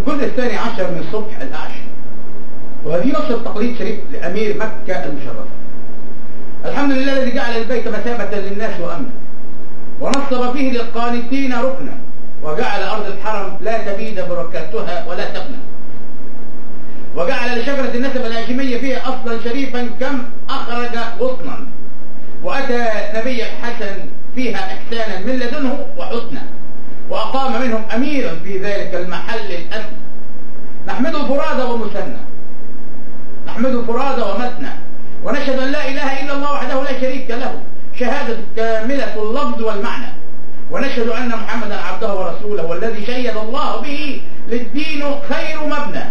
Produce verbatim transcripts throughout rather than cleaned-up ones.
الجزء الثاني عشر من صبح الأعشى. وهذه نص التقليد شريف لأمير مكة المشرفة. الحمد لله الذي جعل البيت مثابة للناس وأمنا، ونصب فيه للقانتين ركنا، وجعل أرض الحرم لا تبيد بركاتها ولا تفنى، وجعل لشجرة النسب الهاشمية فيها أصلا شريفا كم أخرج غصنا، وأتى نبي الحسن فيها إحسانا من لدنه وحسنا، وأقام منهم أميرا في ذلك المحل الأسمى. نحمده فرادى ومثنى، نحمده فرادى ومثنى، ونشهد أن لا إله إلا الله وحده لا شريك له شهادة كاملة اللفظ والمعنى، ونشهد أن محمدا عبده ورسوله والذي شيد الله به للدين خير مبنى،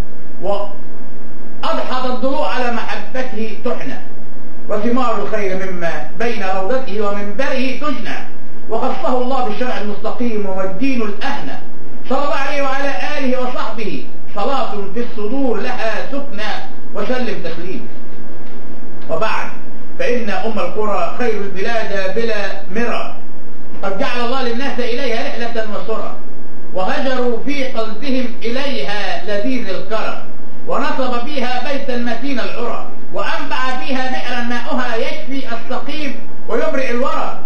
وأضحت الضلوع على محبته تحنى، وثمار الخير مما بين روضته ومنبره تجنى، وخصه الله بالشرع المستقيم والدين الأهنى، صلى الله عليه وعلى آله وصحبه صلاة في الصدور لها سكنى، وسلم تسليم. وبعد، فإن أم القرى خير البلاد بلا مرى، قد جعل الله للناس إليها رحلة وسرى، وهجروا في قلبهم إليها لذيذ الكرى، ونصب فيها بيتا متين العرى، وأنبع فيها بئرا ماؤها يشفي السقيم ويبرئ الورى،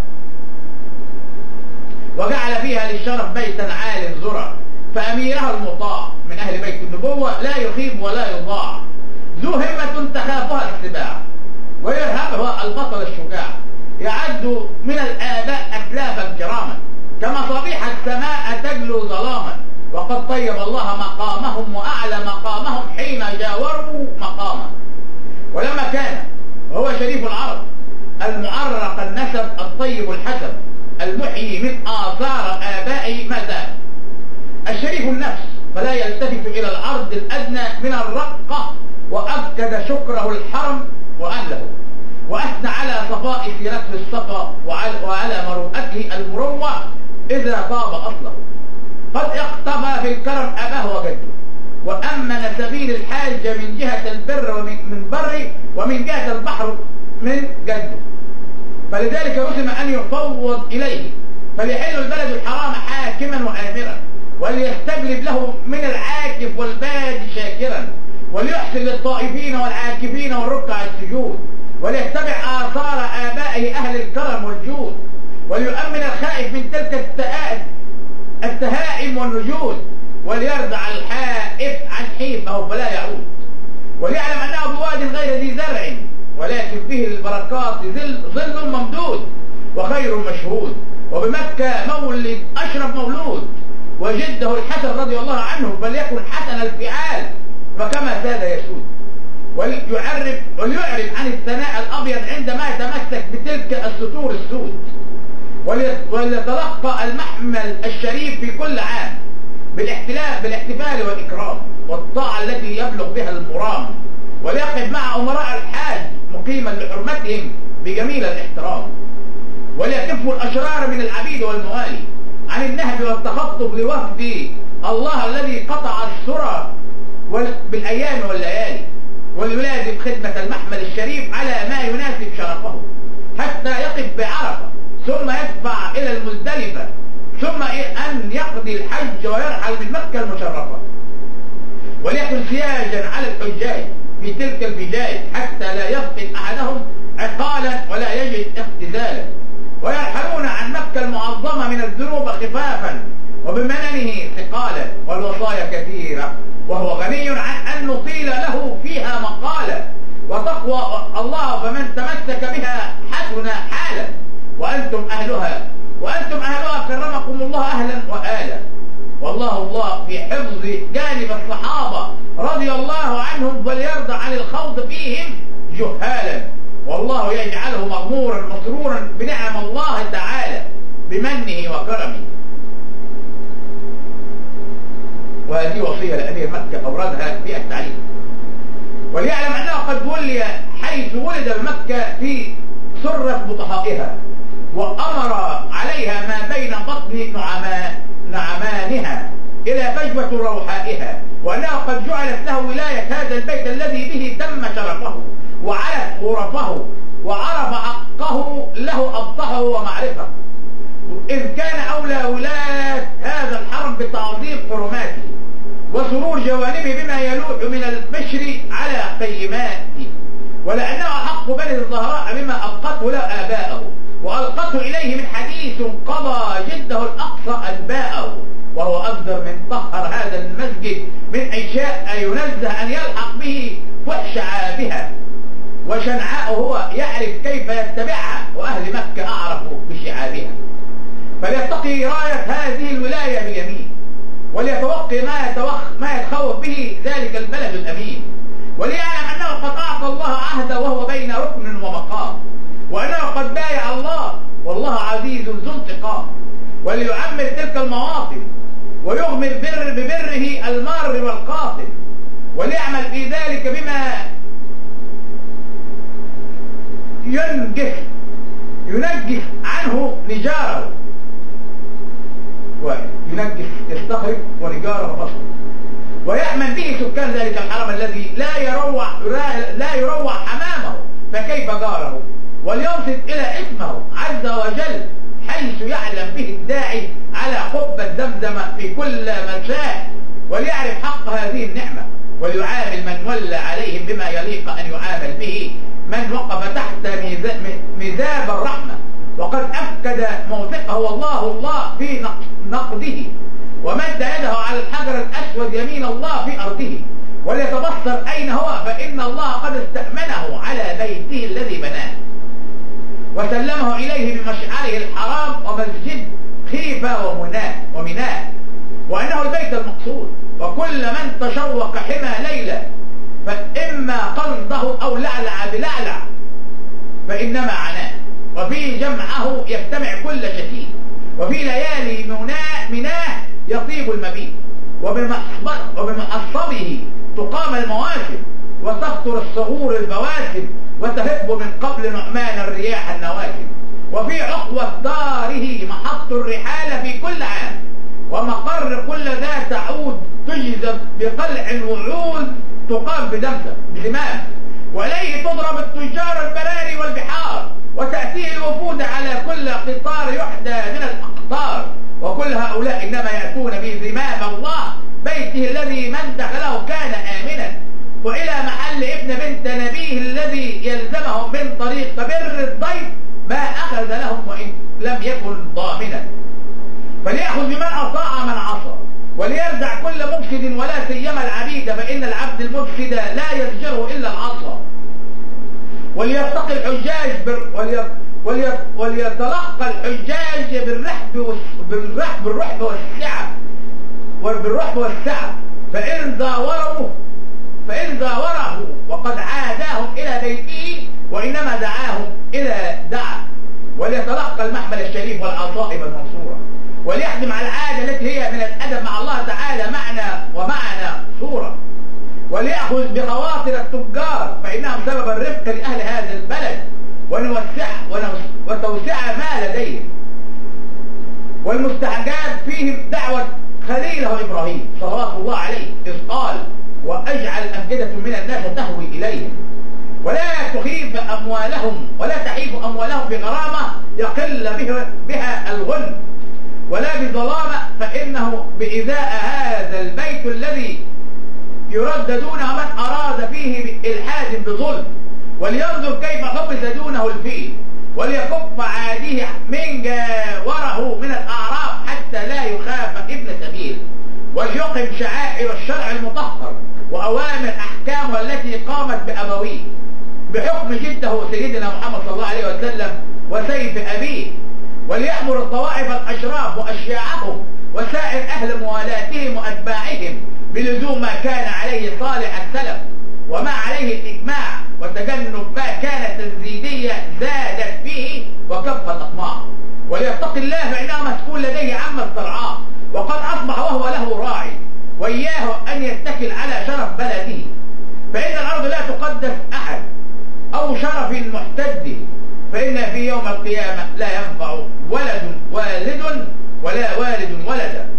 وجعل فيها للشرف بيتا عال زرى، فأميرها المطاع من أهل بيت النبوة لا يخيب ولا يضاع، ذو همة تخافها السباع، ويرهبها البطل الشجاع، يعد من الآباء أسلافا كراما، كمصابيح السماء تجلو ظلاما، وقد طيب الله مقامهم وأعلى مقامهم حين جاوروا مقاما. ولما كان وهو شريف العرب المعرق النسب الطيب الحسب المحيي من آثار آبائه ما زال الشريف النفس، فلا يلتفت إلى العرض الأدنى من الرقة، وأبكد شكره الحرم وأهله، وأثنى على صفاء سيرته الصفا وعلى مروءته المروة إذا طاب أصله. قد اقتفى في الكرم أباه وجده، وأمن سبيل الحاجة من جهة البر ومن بر ومن جهة البحر من جده، فلذلك رسم أن يفوض إليه، فليحل البلد الحرام حاكما وآمرا، وليستجلب له من العاكف والباد شاكرا، وليحسن للطائفين والعاكفين والركع السجود، وليتبع آثار آبائه أهل الكرم والجود، وليؤمن الخائف من تلك التهائم والنجود، وليرضع الحائف عن حيفه فلا يعود، وليعلم أنه بواد غير ذي زرع، ولكن فيه البركات ظل ممدود وخير مشهود، وبمكة مولد أشرف مولود، وجده الحسن رضي الله عنه فليكن حسن الفعال، فكما ساد يسود، وليعرف وليعرف عن الثناء الأبيض عندما يتمسك بتلك الستور السود، وليتلقى المحمل الشريف في كل عام بالاحتفال بالاحتفال والإكرام والطاعة التي يبلغ بها المرام، وليقف مع أمراء الحاج مقيما لحرمتهم بجميل الاحترام، وليكفوا الأشرار من العبيد والموالي عن النهب والتخطف لوفد الله الذي قطع السرى بالأيام والليالي، وليلازم خدمة المحمل الشريف على ما يناسب شرفه حتى يقف بعرفة، ثم يدفع إلى المزدلفة، ثم أن يقضي الحج ويرحل من مكة المشرفة، وليكن سياجا على الحجاج في تلك الفجاج حتى لا يفقد أحدهم عقالا ولا يجد اختزالا، ويرحلون عن مكة المعظمة من الذنوب خفافا وبمننه ثقالا، والوصايا كثيرة وهو غني عن أن نطيل له فيها مقالا، وتقوى الله فمن تمسك بها حسن حالا، وأنتم أهلها وأنتم أهلها كرمكم الله أهلا وآلا، والله الله في حفظ جانب الصحابة رضي الله عنهم، وليرضى عن الخوض فيهم جهالا، والله يجعله مغمورا مسرورا بنعم الله تعالى بمنه وكرمه. وهذه وصية لأمير مكة أوردها في التعليم، وليعلم أنه قد ولي حيث ولد بمكة في سرة بطحائها، وأمر عليها ما بين بطن نعمانها إلى فجوة روحائها، وأنه قد جعلت له ولاية هذا البيت الذي به تم شرفه وعلت غرفه وعرف حقه له أبطحه ومعرفه، إذ كان أولى ولاة هذا الحرم بتعظيم حرماته وسرور جوانبه بما يلوح من البشر على قيماته، ولأنه حق بني الزهراء بما أبقته له آباءه وألقته إليه من حديث قضى جده الأقصى أنباءه، وهو أقدر من طهر هذا المسجد من أشياء ينزه أن يلحق به فحش عابها، وشنعاء هو يعرف كيف يتبعها، وأهل مكة أعرفوا بشعابها. فليتقي راية هذه الولاية باليمين، وليتوقي ما يتوخ ما يتخوف به ذلك البلد الأمين، وليعلم أنه قد أعطى الله عهده وهو بين ركن ومقام، وأنه قد بايع الله والله عزيز ذو انتقام. وليعمر تلك المواطن ويغمر بر ببره المار والقاصد، وليعمل في ذلك بما ينجح ينجح عنه نجاره، وينجح يستخرج ونجاره بصره، ويأمن به سكان ذلك الحرم الذي لا يروع لا يروع حمامه فكيف جاره، وليرصد إلى اسمه عز وجل حيث يعلم به الداعي على قبة زمزم في كل مساء، وليعرف حق هذه النعمة، وليعامل من ولى عليهم بما يليق أن يعامل به من وقف تحت ميزاب الرحمة، وقد أفكد موثقه والله الله في نقده، ومد يده على الحجر الأسود يمين الله في أرضه، وليتبصر أين هو فإن الله قد استأمنه على بيته الذي بناه، وسلمه إليه بمشعره الحرام ومسجد خيفة ومناه ومناه، وأنه البيت المقصود، وكل من تشوق حمى ليلة فإما قنضه أو لعلع بلعلع فإنما عناه، وفي جمعه يجتمع كل شتيت، وفي ليالي مناه مناه يطيب المبيت، وبمحصبه تقام المواسم، وتخطر الصغور البواسم، وتهب من قبل نعمان الرياح النواسم، وفي عقوة داره محط الرحال في كل عام، ومقر كل ذا تعود تجذب بقلع وعود تقام بدمسة بزمام، وإليه تضرب التجار البراري والبحار، وتأتيه الوفود على كل قطار يحدى من الأقطار، وكل هؤلاء إنما يأتون بزمام الله بيته الذي من دخله كان آمنا، وإلى محل ابن بنت نبيه الذي يلزمهم من طريق بر الضيف ما أخذ لهم وإن لم يكن ضامنا، فليأخذ بمن أطاع من عصى، وليرجع كل مفسد ولا سيما العبيد، فإن العبد المفسد لا يزجره إلا العصى، وليتقي الحجاج بر ولي ولي وليتلقى الحجاج بالرحب بالرحب بالرحب والسعة وبالرحب والسعة، فإن زاوره فإن زاوره وقد عاداهم إلى بيته وإنما دعاهم إلى دعا، وليتلقى المحمل الشريف والعصائب المنصورة، وليحزم على العادة التي هي من الأدب مع الله تعالى معنى ومعنى صورة، وليأخذ بخواطر التجار فإنهم سبب الرفق لأهل هذا البلد، ونوسع وتوسع ما لديهم، والمستعجاب فيهم دعوة خليله إبراهيم صلوات الله عليه إذ قال وأجعل أفئدة من الناس تهوي إليهم، ولا تخيف أموالهم ولا تحيف أموالهم بغرامة يقل بها الغن ولا بظلامة، فإنه بإذاء هذا البيت الذي يرددون من أراد فيه إلحاد بظلم، ولينظر كيف حبس دونه الفيل، وليكف عاديه من جاوره من الأعراب حتى لا يخاف ابن سبيل، وليقم شعائر الشرع المطهر وأوامر أحكامه التي قامت بأبويه بحكم جده سيدنا محمد صلى الله عليه وسلم وسيف أبيه، وليأمر الطوائف الأشراف وأشياعهم وسائر أهل موالاتهم وأتباعهم بلزوم ما كان عليه صالح السلف وما عليه الإجماع، وتجنب ما كانت الزيدية زادت فيه وكف الأطماع، وليتقي الله فإنه مسؤول لديه عما استرعاه، وقد أصبح وهو له راعي، وإياه أن يتكل على شرف بلده، فإن الأرض لا تقدس أحد أو شرف محتد، فإن في يوم القيامة لا ينفع ولد والد ولا والد ولدا.